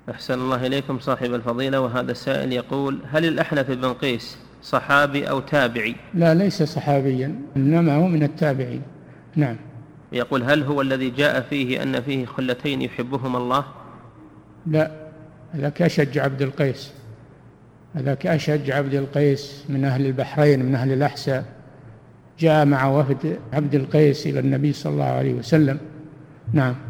أحسن الله إليكم صاحب الفضيلة. وهذا السائل يقول: هل الأحنف بن قيس صحابي أو تابعي؟ لا، ليس صحابيا، إنما هو من التابعين. نعم. يقول: هل هو الذي جاء فيه أن فيه خلتين يحبهما الله؟ لا، هذاك أشج عبد القيس، هذاك أشج عبد القيس من أهل البحرين، من أهل الأحساء، جاء مع وفد عبد القيس إلى النبي صلى الله عليه وسلم. نعم.